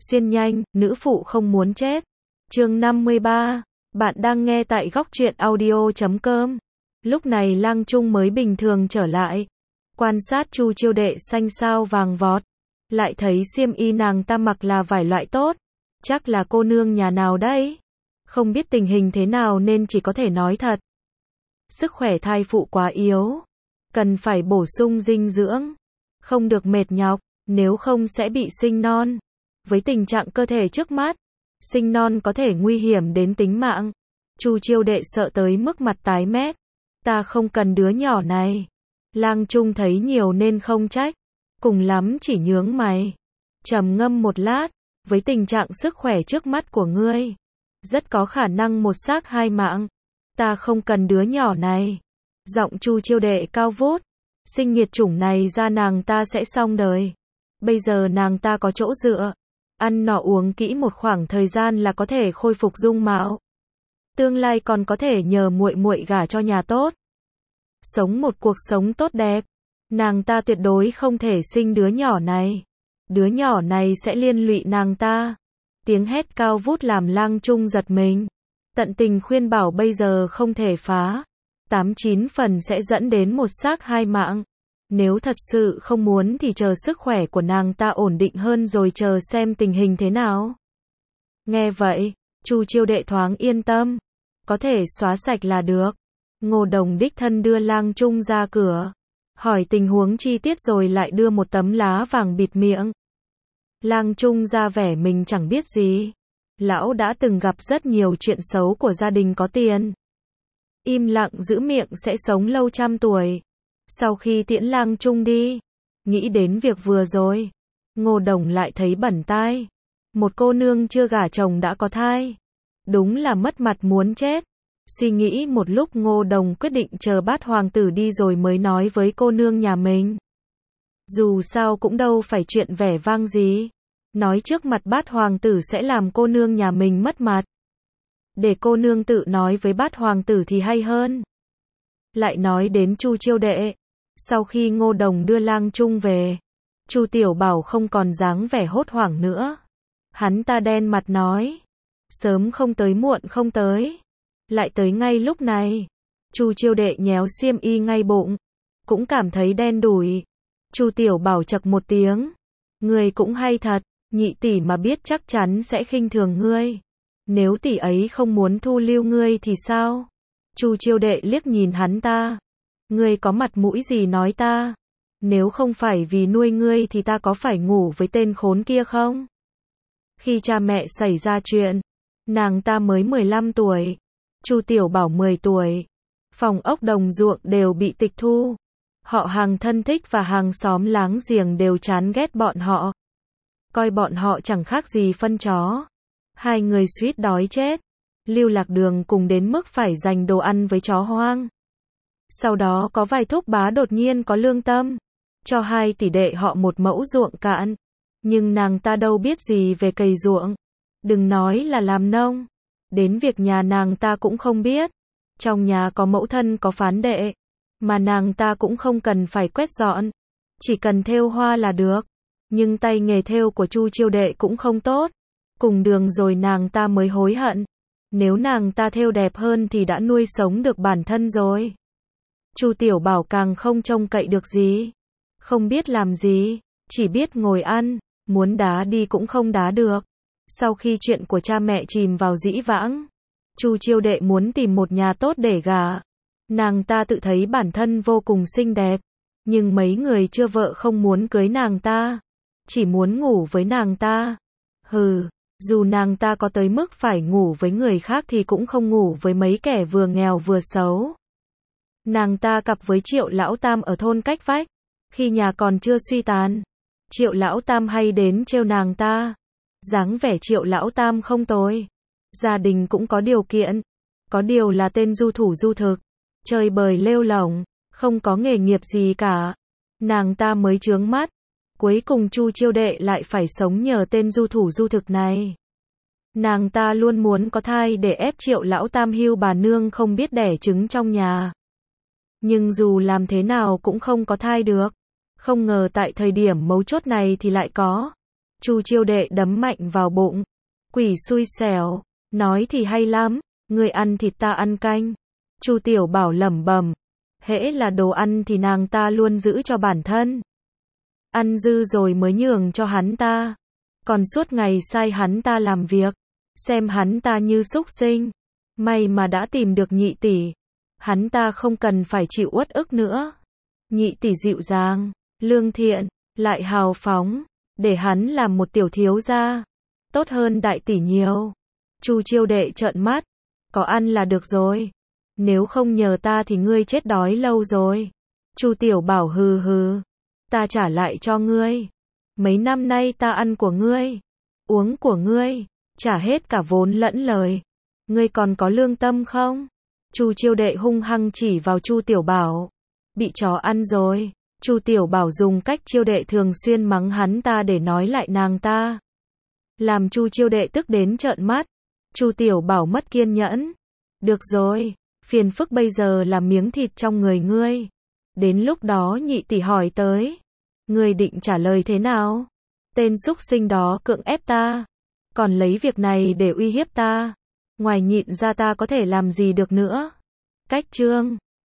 Xuyên nhanh, nữ phụ không muốn chết. Chương 53. Bạn đang nghe tại góc truyện audio.com. Lúc này Lang Trung mới bình thường trở lại. Quan sát Chu Chiêu Đệ xanh xao vàng vọt. Lại thấy xiêm y nàng ta mặc là vải loại tốt. Chắc là cô nương nhà nào đấy. Không biết tình hình thế nào nên chỉ có thể nói thật. Sức khỏe thai phụ quá yếu. Cần phải bổ sung dinh dưỡng. Không được mệt nhọc, nếu không sẽ bị sinh non. Với tình trạng cơ thể trước mắt, sinh non có thể nguy hiểm đến tính mạng. Chu Chiêu Đệ sợ tới mức mặt tái mét. Ta không cần đứa nhỏ này. Lang Trung thấy nhiều nên không trách. Cùng lắm chỉ nhướng mày. Trầm ngâm một lát. Với tình trạng sức khỏe trước mắt của ngươi, rất có khả năng một xác hai mạng. Ta không cần đứa nhỏ này. Giọng Chu Chiêu Đệ cao vút. Sinh nghiệt chủng này ra nàng ta sẽ xong đời. Bây giờ nàng ta có chỗ dựa. Ăn nọ uống kỹ một khoảng thời gian là có thể khôi phục dung mạo. Tương lai còn có thể nhờ muội muội gả cho nhà tốt. Sống một cuộc sống tốt đẹp. Nàng ta tuyệt đối không thể sinh đứa nhỏ này. Đứa nhỏ này sẽ liên lụy nàng ta. Tiếng hét cao vút làm Lang Trung giật mình. Tận tình khuyên bảo bây giờ không thể phá. 89 phần sẽ dẫn đến một xác hai mạng. Nếu thật sự không muốn thì chờ sức khỏe của nàng ta ổn định hơn rồi chờ xem tình hình thế nào. Nghe vậy, Chu Chiêu Đệ thoáng yên tâm. Có thể xóa sạch là được. Ngô Đồng đích thân đưa Lang Trung ra cửa. Hỏi tình huống chi tiết rồi lại đưa một tấm lá vàng bịt miệng. Lang Trung ra vẻ mình chẳng biết gì. Lão đã từng gặp rất nhiều chuyện xấu của gia đình có tiền. Im lặng giữ miệng sẽ sống lâu trăm tuổi. Sau khi tiễn Lang Trung đi, nghĩ đến việc vừa rồi, Ngô Đồng lại thấy bẩn tai. Một cô nương chưa gả chồng đã có thai. Đúng là mất mặt muốn chết. Suy nghĩ một lúc Ngô Đồng quyết định chờ Bát hoàng tử đi rồi mới nói với cô nương nhà mình. Dù sao cũng đâu phải chuyện vẻ vang gì. Nói trước mặt Bát hoàng tử sẽ làm cô nương nhà mình mất mặt. Để cô nương tự nói với Bát hoàng tử thì hay hơn. Lại nói đến Chu Chiêu Đệ. Sau khi Ngô Đồng đưa Lang Trung về, Chu Tiểu Bảo không còn dáng vẻ hốt hoảng nữa. Hắn ta đen mặt nói. Sớm không tới muộn không tới. Lại tới ngay lúc này. Chu Chiêu Đệ nhéo xiêm y ngay bụng. Cũng cảm thấy đen đủi. Chu Tiểu Bảo chậc một tiếng. Ngươi cũng hay thật. Nhị tỷ mà biết chắc chắn sẽ khinh thường ngươi. Nếu tỷ ấy không muốn thu lưu ngươi thì sao? Chu Chiêu Đệ liếc nhìn hắn ta. Ngươi có mặt mũi gì nói ta? Nếu không phải vì nuôi ngươi thì ta có phải ngủ với tên khốn kia không? Khi cha mẹ xảy ra chuyện, nàng ta mới 15 tuổi. Chu Tiểu Bảo 10 tuổi. Phòng ốc đồng ruộng đều bị tịch thu. Họ hàng thân thích và hàng xóm láng giềng đều chán ghét bọn họ. Coi bọn họ chẳng khác gì phân chó. Hai người suýt đói chết. Lưu lạc đường cùng đến mức phải dành đồ ăn với chó hoang. Sau đó có vài thúc bá đột nhiên có lương tâm. Cho hai tỷ đệ họ một mẫu ruộng cạn. Nhưng nàng ta đâu biết gì về cày ruộng. Đừng nói là làm nông. Đến việc nhà nàng ta cũng không biết. Trong nhà có mẫu thân có phán đệ. Mà nàng ta cũng không cần phải quét dọn. Chỉ cần thêu hoa là được. Nhưng tay nghề thêu của Chu Chiêu Đệ cũng không tốt. Cùng đường rồi nàng ta mới hối hận. Nếu nàng ta thêu đẹp hơn thì đã nuôi sống được bản thân rồi. Chu Tiểu Bảo càng không trông cậy được gì. Không biết làm gì. Chỉ biết ngồi ăn. Muốn đá đi cũng không đá được. Sau khi chuyện của cha mẹ chìm vào dĩ vãng, Chu Chiêu Đệ muốn tìm một nhà tốt để gả. Nàng ta tự thấy bản thân vô cùng xinh đẹp. Nhưng mấy người chưa vợ không muốn cưới nàng ta. Chỉ muốn ngủ với nàng ta. Hừ, dù nàng ta có tới mức phải ngủ với người khác thì cũng không ngủ với mấy kẻ vừa nghèo vừa xấu. Nàng ta cặp với Triệu Lão Tam ở thôn cách vách. Khi nhà còn chưa suy tàn, Triệu Lão Tam hay đến trêu nàng ta. Dáng vẻ Triệu Lão Tam không tồi. Gia đình cũng có điều kiện. Có điều là tên du thủ du thực. Chơi bời lêu lổng. Không có nghề nghiệp gì cả. Nàng ta mới chướng mắt. Cuối cùng Chu Chiêu Đệ lại phải sống nhờ tên du thủ du thực này. Nàng ta luôn muốn có thai để ép Triệu Lão Tam hưu bà nương không biết đẻ trứng trong nhà. Nhưng dù làm thế nào cũng không có thai được. Không ngờ tại thời điểm mấu chốt này thì lại có. Chu Chiêu Đệ đấm mạnh vào bụng. Quỷ xui xẻo, nói thì hay lắm, ngươi ăn thịt ta ăn canh. Chu Tiểu Bảo lẩm bẩm, hễ là đồ ăn thì nàng ta luôn giữ cho bản thân. Ăn dư rồi mới nhường cho hắn ta. Còn suốt ngày sai hắn ta làm việc, xem hắn ta như súc sinh. May mà đã tìm được nhị tỷ. Hắn ta không cần phải chịu uất ức nữa. Nhị tỷ dịu dàng, lương thiện, lại hào phóng, để hắn làm một tiểu thiếu gia, tốt hơn đại tỷ nhiều. Chu Chiêu Đệ trợn mắt, có ăn là được rồi. Nếu không nhờ ta thì ngươi chết đói lâu rồi. Chu Tiểu Bảo hừ hừ, ta trả lại cho ngươi. Mấy năm nay ta ăn của ngươi, uống của ngươi, trả hết cả vốn lẫn lời. Ngươi còn có lương tâm không? Chu Chiêu Đệ hung hăng chỉ vào Chu Tiểu Bảo. Bị chó ăn rồi. Chu Tiểu Bảo dùng cách Chiêu Đệ thường xuyên mắng hắn ta để nói lại nàng ta. Làm Chu Chiêu Đệ tức đến trợn mắt. Chu Tiểu Bảo mất kiên nhẫn. Được rồi, phiền phức bây giờ là miếng thịt trong người ngươi. Đến lúc đó nhị tỷ hỏi tới, ngươi định trả lời thế nào? Tên súc sinh đó cưỡng ép ta, còn lấy việc này để uy hiếp ta. Ngoài nhịn ra ta có thể làm gì được nữa? Cách chương